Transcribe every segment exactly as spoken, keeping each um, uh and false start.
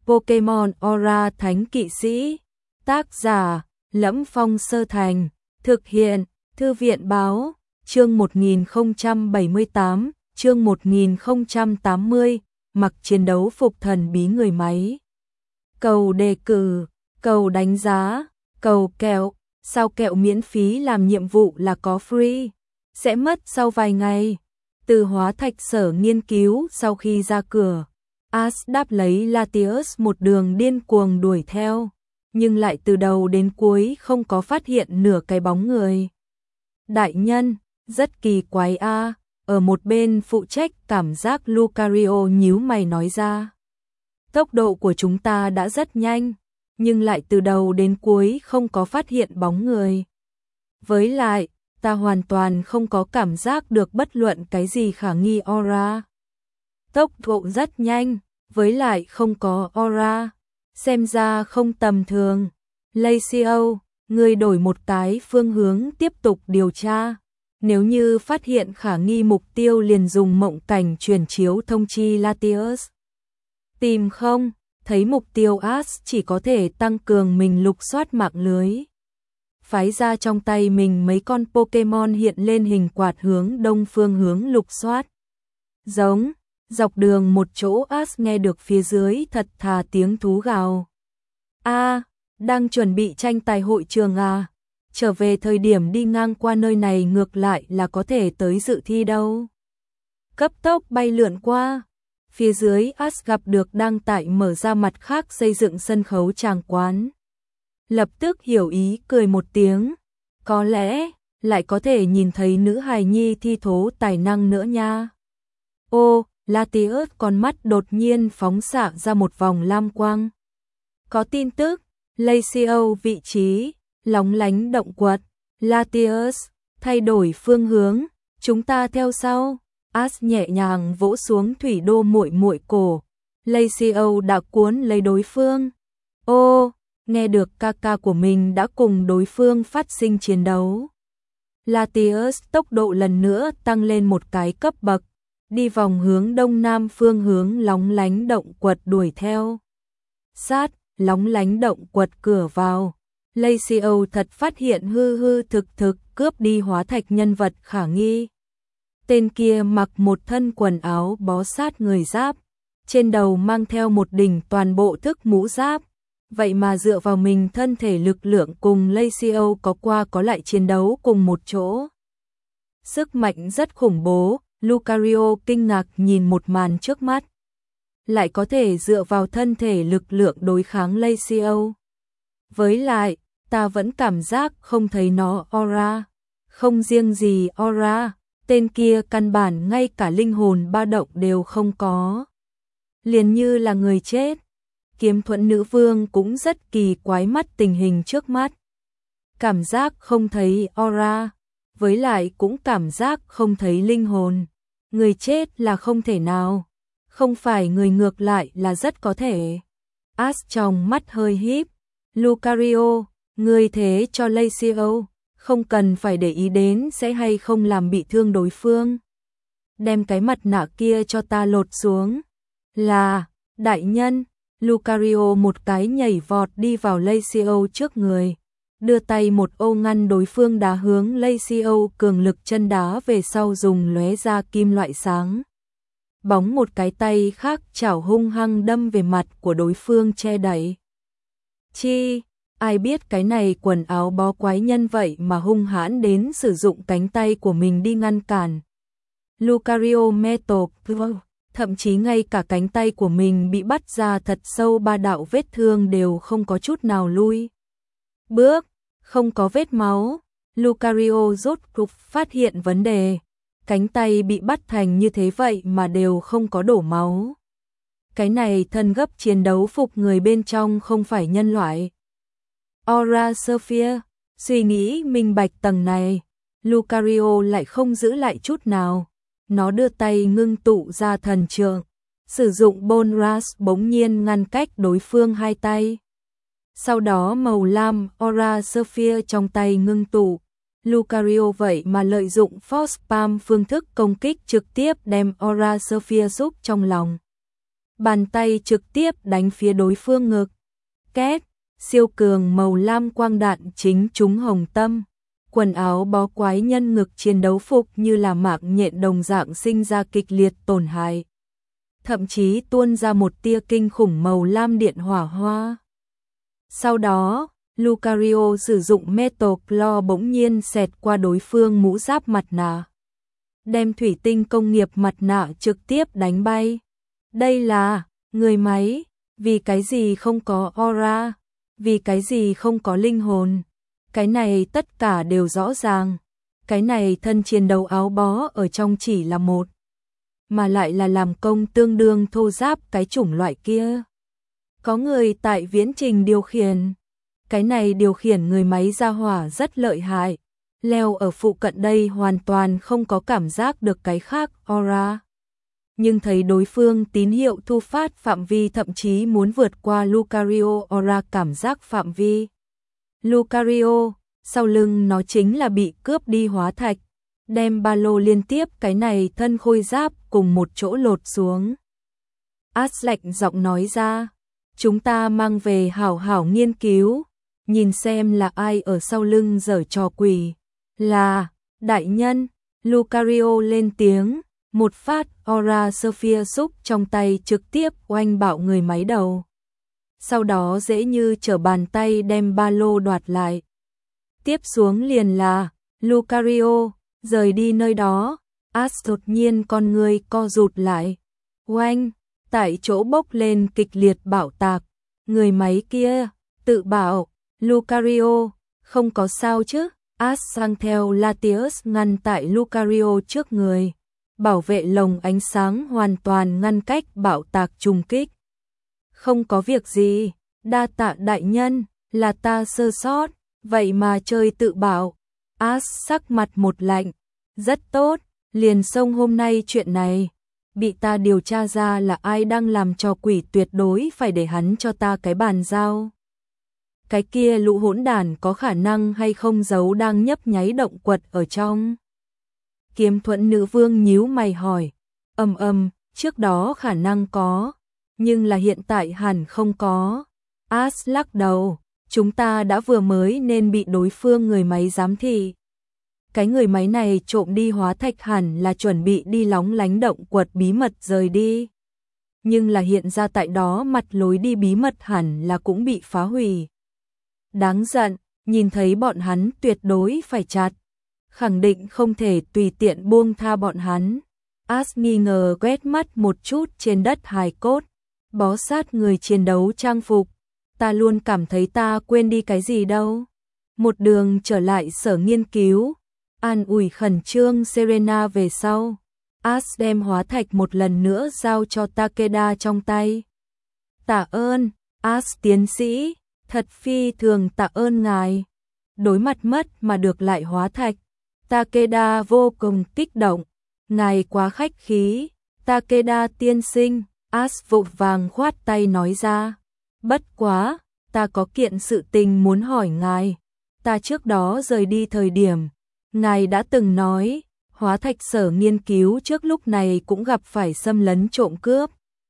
Pokemon Aura Thánh Kỵ Sĩ. Tác giả: Lẫm Phong Sơ Thành. Thực hiện: Thư viện báo. Chương một nghìn không trăm bảy mươi tám, chương một nghìn không trăm tám mươi, mặc chiến đấu phục thần bí người máy. Cầu đề cử, cầu đánh giá, cầu kẹo, sao kẹo miễn phí làm nhiệm vụ là có free, sẽ mất sau vài ngày. Từ hóa thạch sở nghiên cứu sau khi ra cửa, Ash đáp lấy Latios một đường điên cuồng đuổi theo, nhưng lại từ đầu đến cuối không có phát hiện nửa cái bóng người. Đại nhân, rất kỳ quái a. Ở một bên phụ trách cảm giác Lucario nhíu mày nói ra. Tốc độ của chúng ta đã rất nhanh, nhưng lại từ đầu đến cuối không có phát hiện bóng người. Với lại, ta hoàn toàn không có cảm giác được bất luận cái gì khả nghi aura. Tốc độ rất nhanh, với lại không có aura, xem ra không tầm thường. Lacio, người đổi một cái phương hướng tiếp tục điều tra. Nếu như phát hiện khả nghi mục tiêu liền dùng mộng cảnh truyền chiếu thông chi Latios. Tìm không, thấy mục tiêu Ash chỉ có thể tăng cường mình lục soát mạng lưới. Phái ra trong tay mình mấy con Pokemon hiện lên hình quạt hướng đông phương hướng lục soát. Giống, dọc đường một chỗ Ash nghe được phía dưới thật thà tiếng thú gào. A, đang chuẩn bị tranh tài hội trường à? Trở về thời điểm đi ngang qua nơi này ngược lại là có thể tới dự thi đâu. Cấp tốc bay lượn qua, phía dưới Ash gặp được đang tại mở ra mặt khác xây dựng sân khấu tràng quán. Lập tức hiểu ý cười một tiếng, có lẽ lại có thể nhìn thấy nữ hài nhi thi thố tài năng nữa nha. Ô, Latios con mắt đột nhiên phóng xạ ra một vòng lam quang. Có tin tức, Lacio vị trí lóng lánh động quật. Latios thay đổi phương hướng, chúng ta theo sau. Ash nhẹ nhàng vỗ xuống thủy đô muội muội cổ. Lacio đã cuốn lấy đối phương. Ô, nghe được ca ca của mình đã cùng đối phương phát sinh chiến đấu. Latios tốc độ lần nữa tăng lên một cái cấp bậc, đi vòng hướng đông nam phương hướng lóng lánh động quật đuổi theo. Sát, lóng lánh động quật cửa vào. Lacio thật phát hiện hư hư thực thực cướp đi hóa thạch nhân vật khả nghi. Tên kia mặc một thân quần áo bó sát người giáp, trên đầu mang theo một đỉnh toàn bộ thức mũ giáp. Vậy mà dựa vào mình thân thể lực lượng cùng Lacio có qua có lại chiến đấu cùng một chỗ. Sức mạnh rất khủng bố, Lucario kinh ngạc nhìn một màn trước mắt. Lại có thể dựa vào thân thể lực lượng đối kháng Lacio. Với lại, ta vẫn cảm giác không thấy nó aura. Không riêng gì aura, tên kia căn bản ngay cả linh hồn ba động đều không có. Liền như là người chết. Kiếm Thuẫn nữ vương cũng rất kỳ quái mắt tình hình trước mắt. Cảm giác không thấy aura, với lại cũng cảm giác không thấy linh hồn. Người chết là không thể nào, không phải người ngược lại là rất có thể. Ash trong mắt hơi híp. Lucario, người thế cho Lacio, không cần phải để ý đến sẽ hay không làm bị thương đối phương. Đem cái mặt nạ kia cho ta lột xuống. Là, đại nhân. Lucario một cái nhảy vọt đi vào Lacio trước người, đưa tay một ô ngăn đối phương đá hướng Lacio cường lực chân đá về sau dùng lóe ra kim loại sáng. Bóng một cái tay khác chảo hung hăng đâm về mặt của đối phương che đậy. Chi, ai biết cái này quần áo bó quái nhân vậy mà hung hãn đến sử dụng cánh tay của mình đi ngăn cản. Lucario metal, thậm chí ngay cả cánh tay của mình bị bắt ra thật sâu ba đạo vết thương đều không có chút nào lui bước, không có vết máu. Lucario rốt cục phát hiện vấn đề, cánh tay bị bắt thành như thế vậy mà đều không có đổ máu. Cái này thân gấp chiến đấu phục người bên trong không phải nhân loại. Aura Sphere, suy nghĩ minh bạch tầng này, Lucario lại không giữ lại chút nào. Nó đưa tay ngưng tụ ra thần trượng, sử dụng Bone Rush bỗng nhiên ngăn cách đối phương hai tay. Sau đó màu lam Aura Sphere trong tay ngưng tụ. Lucario vậy mà lợi dụng Force Palm phương thức công kích trực tiếp đem Aura Sphere xúc trong lòng. bàn tay trực tiếp đánh phía đối phương ngực. Két, siêu cường màu lam quang đạn chính trúng hồng tâm. Quần áo bó quái nhân ngực chiến đấu phục như là mạng nhện đồng dạng sinh ra kịch liệt tổn hại. Thậm chí tuôn ra một tia kinh khủng màu lam điện hỏa hoa. Sau đó, Lucario sử dụng Metal Claw bỗng nhiên xẹt qua đối phương mũ giáp mặt nạ, đem thủy tinh công nghiệp mặt nạ trực tiếp đánh bay. Đây là người máy, vì cái gì không có aura, vì cái gì không có linh hồn. Cái này tất cả đều rõ ràng. Cái này thân chiến đấu áo bó ở trong chỉ là một, mà lại là làm công tương đương thô giáp cái chủng loại kia. Có người tại viễn trình điều khiển. Cái này điều khiển người máy ra hỏa rất lợi hại. Leo ở phụ cận đây hoàn toàn không có cảm giác được cái khác aura. Nhưng thấy đối phương tín hiệu thu phát phạm vi thậm chí muốn vượt qua Lucario aura cảm giác phạm vi. Lucario, sau lưng nó chính là bị cướp đi hóa thạch, đem ba lô liên tiếp cái này thân khôi giáp cùng một chỗ lột xuống. Ash lạnh giọng nói ra, chúng ta mang về hảo hảo nghiên cứu, nhìn xem là ai ở sau lưng giở trò quỷ. Là, đại nhân, Lucario lên tiếng, một phát aura Sphere xúc trong tay trực tiếp oanh bạo người máy đầu. Sau đó dễ như trở bàn tay đem ba lô đoạt lại. Tiếp xuống liền là, Lucario, rời đi nơi đó. Ash đột nhiên con người co rụt lại. Oanh, tại chỗ bốc lên kịch liệt bạo tạc. Người máy kia, tự bảo, Lucario, không có sao chứ. Ash sang theo Latius ngăn tại Lucario trước người. Bảo vệ lồng ánh sáng hoàn toàn ngăn cách bạo tạc trùng kích. Không có việc gì, đa tạ đại nhân, là ta sơ sót, vậy mà chơi tự bảo. Ash sắc mặt một lạnh, rất tốt, liền xông hôm nay chuyện này. Bị ta điều tra ra là ai đang làm trò quỷ tuyệt đối phải để hắn cho ta cái bàn giao. Cái kia lũ hỗn đản có khả năng hay không giấu đang nhấp nháy động quật ở trong. Kiếm Thuẫn nữ vương nhíu mày hỏi, ầm ầm, trước đó khả năng có, nhưng là hiện tại hẳn không có. Ash lắc đầu, chúng ta đã vừa mới nên bị đối phương người máy giám thị. Cái người máy này trộm đi hóa thạch hẳn là chuẩn bị đi lóng lánh động quật bí mật rời đi. Nhưng là hiện ra tại đó mặt lối đi bí mật hẳn là cũng bị phá hủy. Đáng giận, nhìn thấy bọn hắn tuyệt đối phải chặt. Khẳng định không thể tùy tiện buông tha bọn hắn. Ash nghi ngờ quét mắt một chút trên đất hài cốt, bó sát người chiến đấu trang phục. Ta luôn cảm thấy ta quên đi cái gì đâu. Một đường trở lại sở nghiên cứu, an ủi khẩn trương Serena về sau. Ash đem hóa thạch một lần nữa giao cho Takeda trong tay. Tạ ơn, Ash tiến sĩ, thật phi thường tạ ơn ngài. Đối mặt mất mà được lại hóa thạch. Takeda vô cùng kích động. Ngài quá khách khí, Takeda tiên sinh. Ash vội vàng khoát tay nói ra. Bất quá, ta có kiện sự tình muốn hỏi ngài. Ta trước đó rời đi thời điểm, ngài đã từng nói, hóa thạch sở nghiên cứu trước lúc này cũng gặp phải xâm lấn trộm cướp.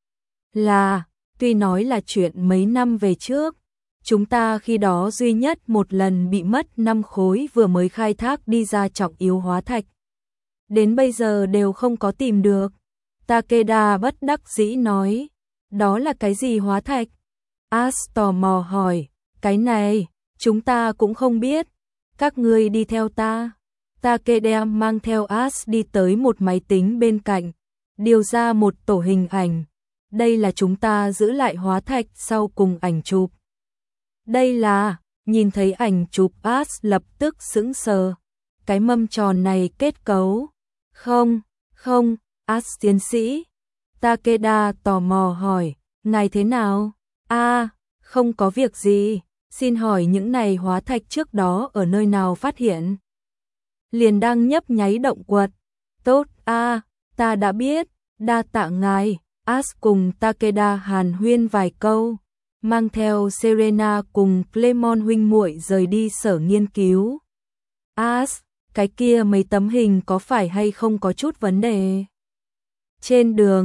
Là, tuy nói là chuyện mấy năm về trước, chúng ta khi đó duy nhất một lần bị mất năm khối vừa mới khai thác đi ra trọng yếu hóa thạch. Đến bây giờ đều không có tìm được. Takeda bất đắc dĩ nói, đó là cái gì hóa thạch? Ash tò mò hỏi, cái này, chúng ta cũng không biết. Các ngươi đi theo ta. Takeda mang theo Ash đi tới một máy tính bên cạnh, điều ra một tổ hình ảnh. Đây là chúng ta giữ lại hóa thạch sau cùng ảnh chụp. Đây là, nhìn thấy ảnh chụp Ash lập tức sững sờ. Cái mâm tròn này kết cấu. Không, không, Ash tiến sĩ. Takeda tò mò hỏi, ngài thế nào? A, à, không có việc gì, xin hỏi những này hóa thạch trước đó ở nơi nào phát hiện? Liền đang nhấp nháy động quật. Tốt, a, à, ta đã biết, đa tạ ngài. Ash cùng Takeda hàn huyên vài câu, mang theo Serena cùng Clemon huynh muội rời đi sở nghiên cứu. Ash, cái kia mấy tấm hình có phải hay không có chút vấn đề? Trên đường,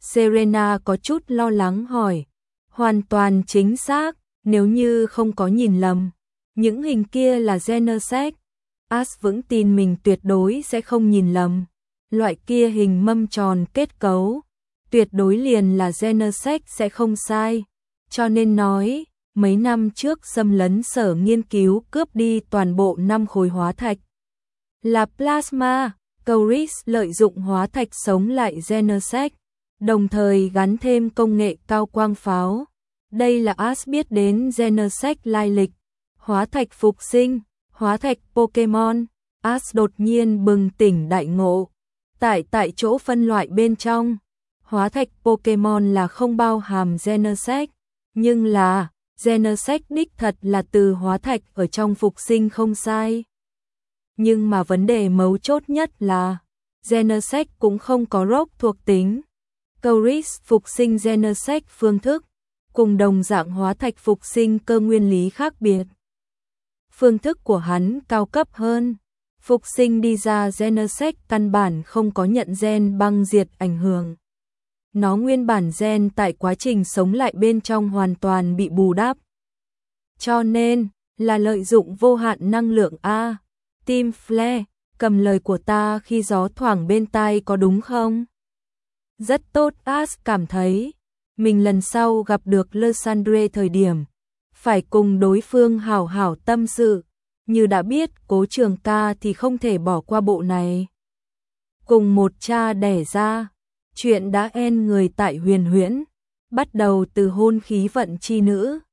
Serena có chút lo lắng hỏi. Hoàn toàn chính xác, nếu như không có nhìn lầm. Những hình kia là Genesex. Ash vững tin mình tuyệt đối sẽ không nhìn lầm. Loại kia hình mâm tròn kết cấu, tuyệt đối liền là Genesex sẽ không sai. Cho nên nói, mấy năm trước xâm lấn sở nghiên cứu cướp đi toàn bộ năm khối hóa thạch. Là plasma, Coris lợi dụng hóa thạch sống lại Genesex, đồng thời gắn thêm công nghệ cao quang pháo. Đây là Ash biết đến Genesex lai lịch. Hóa thạch phục sinh, hóa thạch Pokemon. Ash đột nhiên bừng tỉnh đại ngộ. Tại tại chỗ phân loại bên trong, hóa thạch Pokemon là không bao hàm Genesex, nhưng là Genesex đích thật là từ hóa thạch ở trong phục sinh không sai. Nhưng mà vấn đề mấu chốt nhất là Genesex cũng không có rock thuộc tính. Coris phục sinh Genesex phương thức cùng đồng dạng hóa thạch phục sinh cơ nguyên lý khác biệt. Phương thức của hắn cao cấp hơn. Phục sinh đi ra Genesex căn bản không có nhận gen băng diệt ảnh hưởng. Nó nguyên bản gen tại quá trình sống lại bên trong hoàn toàn bị bù đắp. Cho nên, là lợi dụng vô hạn năng lượng A. Tim Flare, cầm lời của ta khi gió thoảng bên tai có đúng không? Rất tốt. Ash cảm thấy, mình lần sau gặp được Lysandre thời điểm, phải cùng đối phương hảo hảo tâm sự. Như đã biết Cố Trường Ca thì không thể bỏ qua bộ này. Cùng một cha đẻ ra, chuyện đã en người tại Huyền Huyễn, bắt đầu từ hôn khí vận chi nữ.